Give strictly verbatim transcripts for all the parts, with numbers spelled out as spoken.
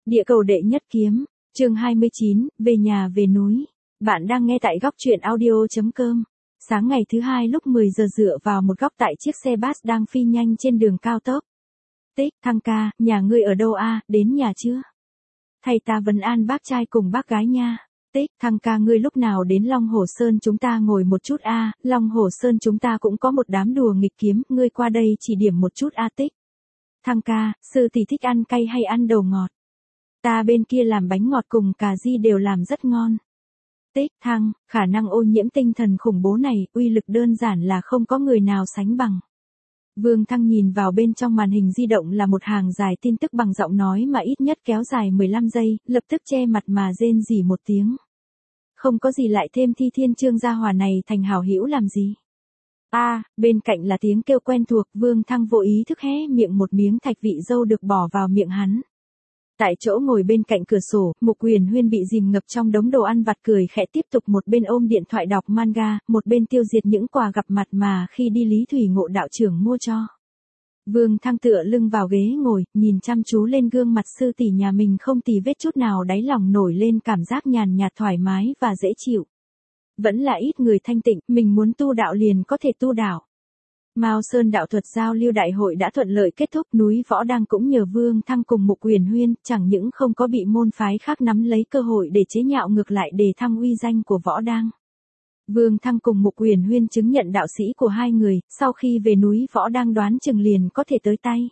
Địa cầu đệ nhất kiếm, chương hai mươi chín, về nhà về núi. Bạn đang nghe tại góc truyện audio chấm com. Sáng ngày thứ hai lúc mười giờ dựa vào một góc tại chiếc xe bus đang phi nhanh trên đường cao tốc. Tích, Thăng ca, nhà ngươi ở đâu a, đến nhà chưa? Thầy ta vấn an bác trai cùng bác gái nha. Tích, Thăng ca ngươi lúc nào đến Long Hồ Sơn chúng ta ngồi một chút a, Long Hồ Sơn chúng ta cũng có một đám đùa nghịch kiếm, ngươi qua đây chỉ điểm một chút a Tích. Thăng ca, sư tỷ thích ăn cay hay ăn đầu ngọt? Ta bên kia làm bánh ngọt cùng cà ri đều làm rất ngon. Tích, Thăng, khả năng ô nhiễm tinh thần khủng bố này, uy lực đơn giản là không có người nào sánh bằng. Vương Thăng nhìn vào bên trong màn hình di động là một hàng dài tin tức bằng giọng nói mà ít nhất kéo dài mười lăm giây, lập tức che mặt mà rên rỉ một tiếng. Không có gì lại thêm Thi Thiên Trương gia hòa này thành hảo hữu làm gì. A, à, bên cạnh là tiếng kêu quen thuộc, Vương Thăng vô ý thức hé miệng một miếng thạch vị dâu được bỏ vào miệng hắn. Tại chỗ ngồi bên cạnh cửa sổ, Mục Uyển Huyên bị dìm ngập trong đống đồ ăn vặt cười khẽ tiếp tục một bên ôm điện thoại đọc manga, một bên tiêu diệt những quà gặp mặt mà khi đi Lý Thủy Ngộ đạo trưởng mua cho. Vương Thăng tựa lưng vào ghế ngồi, nhìn chăm chú lên gương mặt sư tỷ nhà mình không tì vết chút nào, đáy lòng nổi lên cảm giác nhàn nhạt thoải mái và dễ chịu. Vẫn là ít người thanh tịnh, mình muốn tu đạo liền có thể tu đạo. Mao Sơn đạo thuật giao lưu đại hội đã thuận lợi kết thúc, núi Võ Đang cũng nhờ Vương Thăng cùng Mục Uyển Huyên, chẳng những không có bị môn phái khác nắm lấy cơ hội để chế nhạo, ngược lại đề thăng uy danh của Võ Đang. Vương Thăng cùng Mục Uyển Huyên chứng nhận đạo sĩ của hai người, sau khi về núi Võ Đang đoán chừng liền có thể tới tay.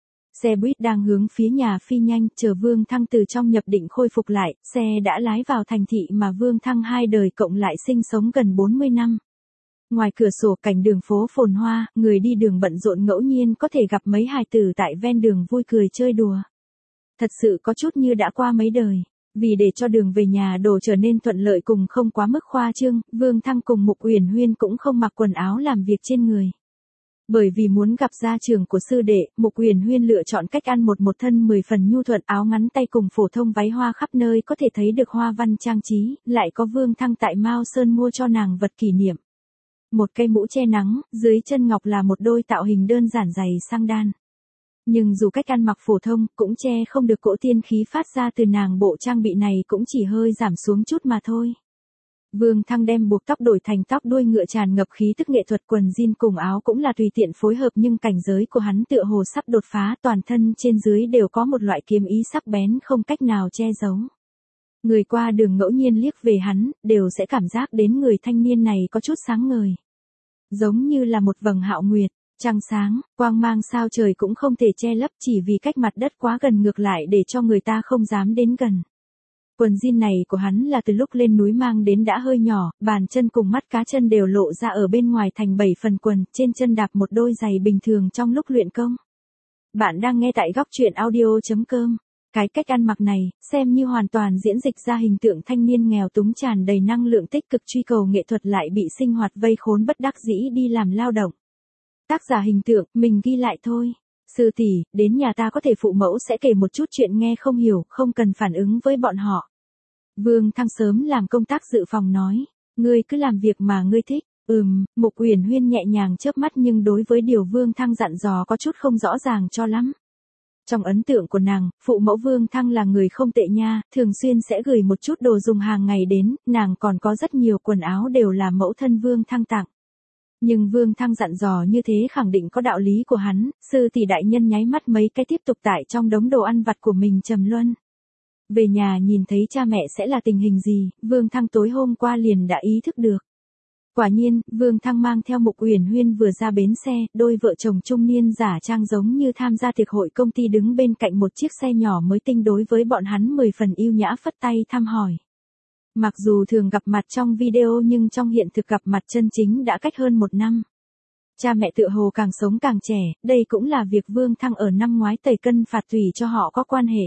Xe buýt đang hướng phía nhà phi nhanh, chờ Vương Thăng từ trong nhập định khôi phục lại, xe đã lái vào thành thị mà Vương Thăng hai đời cộng lại sinh sống gần bốn mươi năm. Ngoài cửa sổ cảnh đường phố phồn hoa, người đi đường bận rộn, ngẫu nhiên có thể gặp mấy hài tử tại ven đường vui cười chơi đùa. Thật sự có chút như đã qua mấy đời. Vì để cho đường về nhà đồ trở nên thuận lợi cùng không quá mức khoa trương, Vương Thăng cùng Mục Uyển Huyên cũng không mặc quần áo làm việc trên người. Bởi vì muốn gặp gia trưởng của sư đệ, Mục Uyển Huyên lựa chọn cách ăn một một thân mười phần nhu thuận, áo ngắn tay cùng phổ thông váy hoa khắp nơi có thể thấy được hoa văn trang trí, lại có Vương Thăng tại Mao Sơn mua cho nàng vật kỷ niệm. Một cây mũ che nắng, dưới chân ngọc là một đôi tạo hình đơn giản giày sang đan. Nhưng dù cách ăn mặc phổ thông, cũng che không được cỗ tiên khí phát ra từ nàng, bộ trang bị này cũng chỉ hơi giảm xuống chút mà thôi. Vương Thăng đem buộc tóc đổi thành tóc đuôi ngựa tràn ngập khí tức nghệ thuật, quần jean cùng áo cũng là tùy tiện phối hợp, nhưng cảnh giới của hắn tựa hồ sắp đột phá, toàn thân trên dưới đều có một loại kiếm ý sắc bén không cách nào che giấu. Người qua đường ngẫu nhiên liếc về hắn, đều sẽ cảm giác đến người thanh niên này có chút sáng ngời. Giống như là một vầng hạo nguyệt, trăng sáng, quang mang sao trời cũng không thể che lấp, chỉ vì cách mặt đất quá gần ngược lại để cho người ta không dám đến gần. Quần jean này của hắn là từ lúc lên núi mang đến đã hơi nhỏ, bàn chân cùng mắt cá chân đều lộ ra ở bên ngoài thành bảy phần quần, trên chân đạp một đôi giày bình thường trong lúc luyện công. Bạn đang nghe tại góc truyện audio chấm com. Cái cách ăn mặc này, xem như hoàn toàn diễn dịch ra hình tượng thanh niên nghèo túng tràn đầy năng lượng tích cực truy cầu nghệ thuật lại bị sinh hoạt vây khốn bất đắc dĩ đi làm lao động. Tác giả hình tượng, mình ghi lại thôi. Sư tỷ, đến nhà ta có thể phụ mẫu sẽ kể một chút chuyện nghe không hiểu, không cần phản ứng với bọn họ. Vương Thăng sớm làm công tác dự phòng nói, ngươi cứ làm việc mà ngươi thích. Ừm, Mục Uyển Huyên nhẹ nhàng chớp mắt nhưng đối với điều Vương Thăng dặn dò có chút không rõ ràng cho lắm. Trong ấn tượng của nàng, phụ mẫu Vương Thăng là người không tệ nha, thường xuyên sẽ gửi một chút đồ dùng hàng ngày đến, nàng còn có rất nhiều quần áo đều là mẫu thân Vương Thăng tặng. Nhưng Vương Thăng dặn dò như thế khẳng định có đạo lý của hắn, sư tỷ đại nhân nháy mắt mấy cái tiếp tục tại trong đống đồ ăn vặt của mình trầm luân. Về nhà nhìn thấy cha mẹ sẽ là tình hình gì, Vương Thăng tối hôm qua liền đã ý thức được. Quả nhiên, Vương Thăng mang theo Mục Uyển Huyên vừa ra bến xe, đôi vợ chồng trung niên giả trang giống như tham gia tiệc hội công ty đứng bên cạnh một chiếc xe nhỏ mới tinh, đối với bọn hắn mười phần yêu nhã phất tay thăm hỏi. Mặc dù thường gặp mặt trong video nhưng trong hiện thực gặp mặt chân chính đã cách hơn một năm. Cha mẹ tựa hồ càng sống càng trẻ, đây cũng là việc Vương Thăng ở năm ngoái tẩy cân phạt tùy cho họ có quan hệ.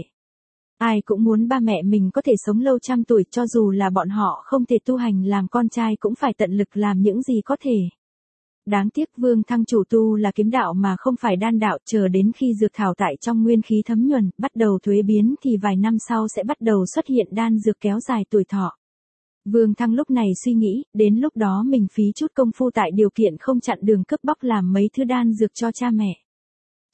Ai cũng muốn ba mẹ mình có thể sống lâu trăm tuổi, cho dù là bọn họ không thể tu hành làm con trai cũng phải tận lực làm những gì có thể. Đáng tiếc Vương Thăng chủ tu là kiếm đạo mà không phải đan đạo, chờ đến khi dược thảo tại trong nguyên khí thấm nhuần, bắt đầu thuế biến thì vài năm sau sẽ bắt đầu xuất hiện đan dược kéo dài tuổi thọ. Vương Thăng lúc này suy nghĩ, đến lúc đó mình phí chút công phu tại điều kiện không chặn đường cướp bóc làm mấy thứ đan dược cho cha mẹ.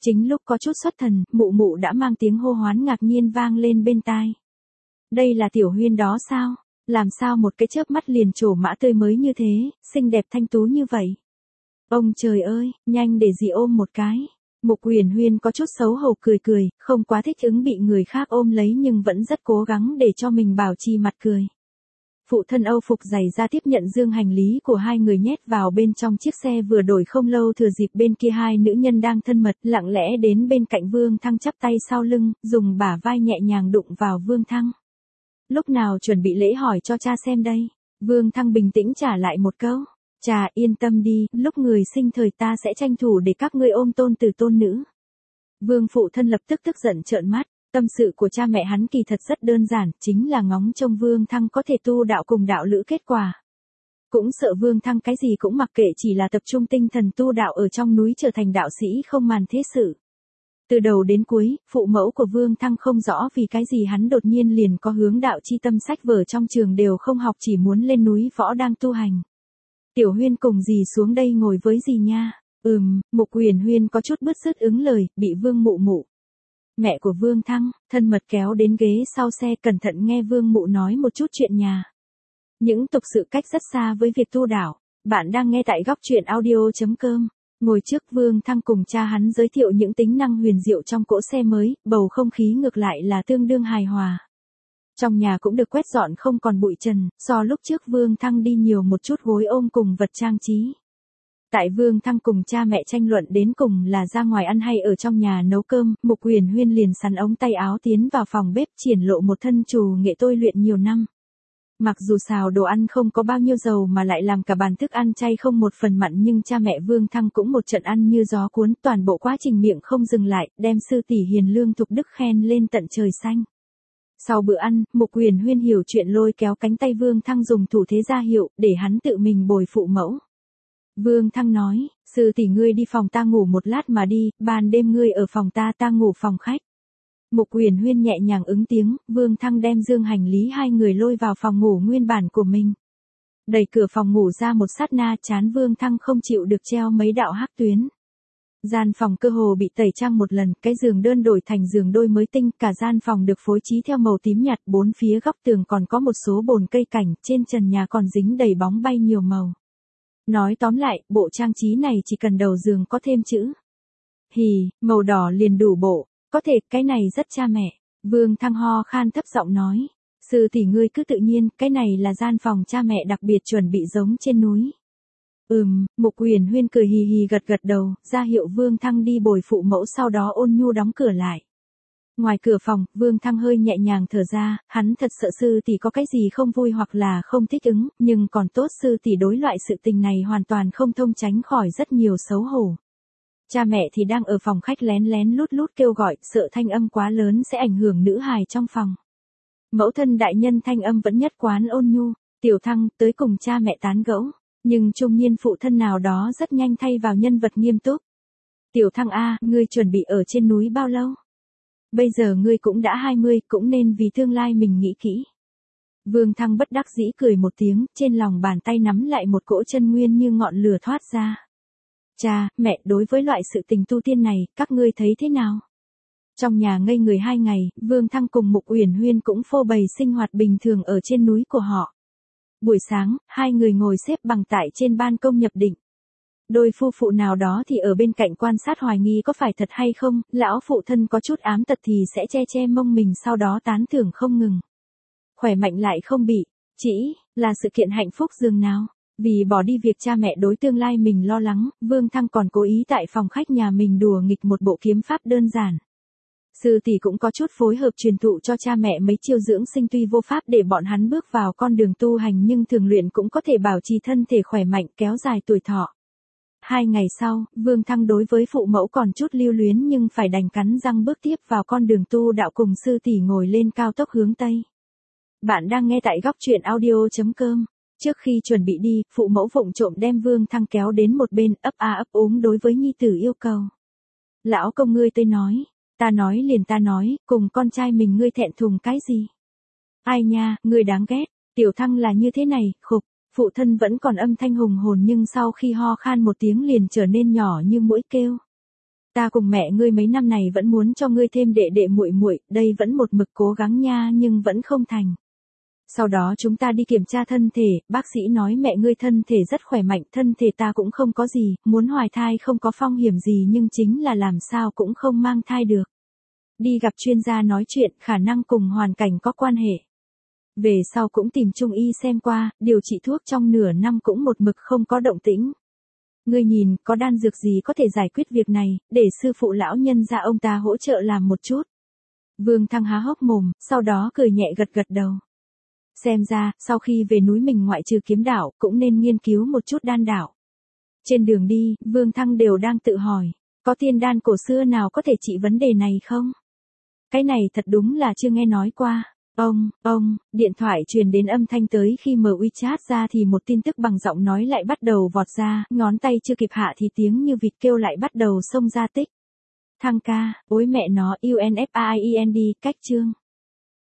Chính lúc có chút xuất thần, mụ mụ đã mang tiếng hô hoán ngạc nhiên vang lên bên tai. Đây là Tiểu Huyên đó sao? Làm sao một cái chớp mắt liền trổ mã tươi mới như thế, xinh đẹp thanh tú như vậy? Ông trời ơi, nhanh để dì ôm một cái. Mục Uyển Huyên có chút xấu hổ cười cười, không quá thích ứng bị người khác ôm lấy nhưng vẫn rất cố gắng để cho mình bảo trì mặt cười. Phụ thân Âu phục giày ra tiếp nhận dương hành lý của hai người nhét vào bên trong chiếc xe vừa đổi không lâu, thừa dịp bên kia hai nữ nhân đang thân mật lặng lẽ đến bên cạnh Vương Thăng chắp tay sau lưng, dùng bả vai nhẹ nhàng đụng vào Vương Thăng. Lúc nào chuẩn bị lễ hỏi cho cha xem đây? Vương Thăng bình tĩnh trả lại một câu. Cha yên tâm đi, lúc người sinh thời ta sẽ tranh thủ để các ngươi ôm tôn tử tôn nữ. Vương phụ thân lập tức tức giận trợn mắt. Tâm sự của cha mẹ hắn kỳ thật rất đơn giản, chính là ngóng trông Vương Thăng có thể tu đạo cùng đạo lữ kết quả. Cũng sợ Vương Thăng cái gì cũng mặc kệ, chỉ là tập trung tinh thần tu đạo ở trong núi trở thành đạo sĩ không màn thế sự. Từ đầu đến cuối, phụ mẫu của Vương Thăng không rõ vì cái gì hắn đột nhiên liền có hướng đạo chi tâm, sách vở trong trường đều không học, chỉ muốn lên núi võ đang tu hành. Tiểu Huyên cùng dì xuống đây ngồi với dì nha. Ừm, Mục Uyển Huyên có chút bứt rứt ứng lời, bị Vương mụ mụ, mẹ của Vương Thăng, thân mật kéo đến ghế sau xe, cẩn thận nghe Vương mụ nói một chút chuyện nhà. Những tục sự cách rất xa với việc tu đạo. Bạn đang nghe tại góc truyện audio chấm com. Ngồi trước Vương Thăng cùng cha hắn giới thiệu những tính năng huyền diệu trong cỗ xe mới, bầu không khí ngược lại là tương đương hài hòa. Trong nhà cũng được quét dọn không còn bụi trần, so lúc trước Vương Thăng đi nhiều một chút gối ôm cùng vật trang trí. Tại Vương Thăng cùng cha mẹ tranh luận đến cùng là ra ngoài ăn hay ở trong nhà nấu cơm, Mục Uyển Huyên liền sắn ống tay áo tiến vào phòng bếp, triển lộ một thân trù nghệ tôi luyện nhiều năm. Mặc dù xào đồ ăn không có bao nhiêu dầu mà lại làm cả bàn thức ăn chay không một phần mặn, nhưng cha mẹ Vương Thăng cũng một trận ăn như gió cuốn, toàn bộ quá trình miệng không dừng lại, đem sư tỷ hiền lương thục đức khen lên tận trời xanh. Sau bữa ăn, Mục Uyển Huyên hiểu chuyện lôi kéo cánh tay Vương Thăng dùng thủ thế ra hiệu, để hắn tự mình bồi phụ mẫu. Vương Thăng nói, sư tỷ ngươi đi phòng ta ngủ một lát mà đi, ban đêm ngươi ở phòng ta, ta ngủ phòng khách. Mục Uyển Huyên nhẹ nhàng ứng tiếng, Vương Thăng đem dương hành lý hai người lôi vào phòng ngủ nguyên bản của mình. Đẩy cửa phòng ngủ ra một sát na, trán Vương Thăng không chịu được treo mấy đạo hắc tuyến. Gian phòng cơ hồ bị tẩy trang một lần, cái giường đơn đổi thành giường đôi mới tinh, cả gian phòng được phối trí theo màu tím nhạt, bốn phía góc tường còn có một số bồn cây cảnh, trên trần nhà còn dính đầy bóng bay nhiều màu. Nói tóm lại, bộ trang trí này chỉ cần đầu giường có thêm chữ hì, màu đỏ liền đủ bộ, có thể, cái này rất cha mẹ. Vương Thăng ho khan thấp giọng nói, sư tỷ ngươi cứ tự nhiên, cái này là gian phòng cha mẹ đặc biệt chuẩn bị giống trên núi. Ừm, Mục Uyển Huyên cười hì hì gật gật đầu, ra hiệu Vương Thăng đi bồi phụ mẫu, sau đó ôn nhu đóng cửa lại. Ngoài cửa phòng, Vương Thăng hơi nhẹ nhàng thở ra, hắn thật sợ sư tỷ có cái gì không vui hoặc là không thích ứng, nhưng còn tốt sư tỷ đối loại sự tình này hoàn toàn không thông, tránh khỏi rất nhiều xấu hổ. Cha mẹ thì đang ở phòng khách lén lén lút lút kêu gọi, sợ thanh âm quá lớn sẽ ảnh hưởng nữ hài trong phòng. Mẫu thân đại nhân thanh âm vẫn nhất quán ôn nhu, Tiểu Thăng tới cùng cha mẹ tán gẫu, nhưng trung niên phụ thân nào đó rất nhanh thay vào nhân vật nghiêm túc. Tiểu Thăng a, ngươi chuẩn bị ở trên núi bao lâu? Bây giờ ngươi cũng đã hai mươi, cũng nên vì tương lai mình nghĩ kỹ. Vương Thăng bất đắc dĩ cười một tiếng, trên lòng bàn tay nắm lại một cỗ chân nguyên như ngọn lửa thoát ra. Cha, mẹ, đối với loại sự tình tu tiên này, các ngươi thấy thế nào? Trong nhà ngây người hai ngày, Vương Thăng cùng Mục Uyển Huyên cũng phô bày sinh hoạt bình thường ở trên núi của họ. Buổi sáng, hai người ngồi xếp bằng tại trên ban công nhập định. Đôi phu phụ nào đó thì ở bên cạnh quan sát hoài nghi có phải thật hay không, lão phụ thân có chút ám tật thì sẽ che che mông mình, sau đó tán thưởng không ngừng. Khỏe mạnh lại không bị, chỉ là sự kiện hạnh phúc dường nào. Vì bỏ đi việc cha mẹ đối tương lai mình lo lắng, Vương Thăng còn cố ý tại phòng khách nhà mình đùa nghịch một bộ kiếm pháp đơn giản. Sư tỷ cũng có chút phối hợp truyền thụ cho cha mẹ mấy chiêu dưỡng sinh, tuy vô pháp để bọn hắn bước vào con đường tu hành nhưng thường luyện cũng có thể bảo trì thân thể khỏe mạnh, kéo dài tuổi thọ. Hai ngày sau, Vương Thăng đối với phụ mẫu còn chút lưu luyến nhưng phải đành cắn răng bước tiếp vào con đường tu đạo, cùng sư tỷ ngồi lên cao tốc hướng Tây. Bạn đang nghe tại góc truyện audio chấm com. Trước khi chuẩn bị đi, phụ mẫu vụng trộm đem Vương Thăng kéo đến một bên, ấp a ấp úng đối với nhi tử yêu cầu. Lão công ngươi tới nói, ta nói liền ta nói, cùng con trai mình ngươi thẹn thùng cái gì? Ai nha, ngươi đáng ghét, Tiểu Thăng là như thế này, khục, phụ thân vẫn còn âm thanh hùng hồn nhưng sau khi ho khan một tiếng liền trở nên nhỏ như mũi kêu. Ta cùng mẹ ngươi mấy năm này vẫn muốn cho ngươi thêm đệ đệ muội muội, đây vẫn một mực cố gắng nha nhưng vẫn không thành. Sau đó chúng ta đi kiểm tra thân thể, bác sĩ nói mẹ ngươi thân thể rất khỏe mạnh, thân thể ta cũng không có gì, muốn hoài thai không có phong hiểm gì nhưng chính là làm sao cũng không mang thai được. Đi gặp chuyên gia nói chuyện, khả năng cùng hoàn cảnh có quan hệ. Về sau cũng tìm trung y xem qua, điều trị thuốc trong nửa năm cũng một mực không có động tĩnh. Ngươi nhìn, có đan dược gì có thể giải quyết việc này, để sư phụ lão nhân gia ông ta hỗ trợ làm một chút. Vương Thăng há hốc mồm, sau đó cười nhẹ gật gật đầu. Xem ra, sau khi về núi mình ngoại trừ kiếm đạo, cũng nên nghiên cứu một chút đan đạo. Trên đường đi, Vương Thăng đều đang tự hỏi, có tiên đan cổ xưa nào có thể trị vấn đề này không? Cái này thật đúng là chưa nghe nói qua. Ông, ông, điện thoại truyền đến âm thanh tới khi mở WeChat ra thì một tin tức bằng giọng nói lại bắt đầu vọt ra, ngón tay chưa kịp hạ thì tiếng như vịt kêu lại bắt đầu xông ra tích. Thăng ca, ối mẹ nó, u en ép a i e n d, cách chương.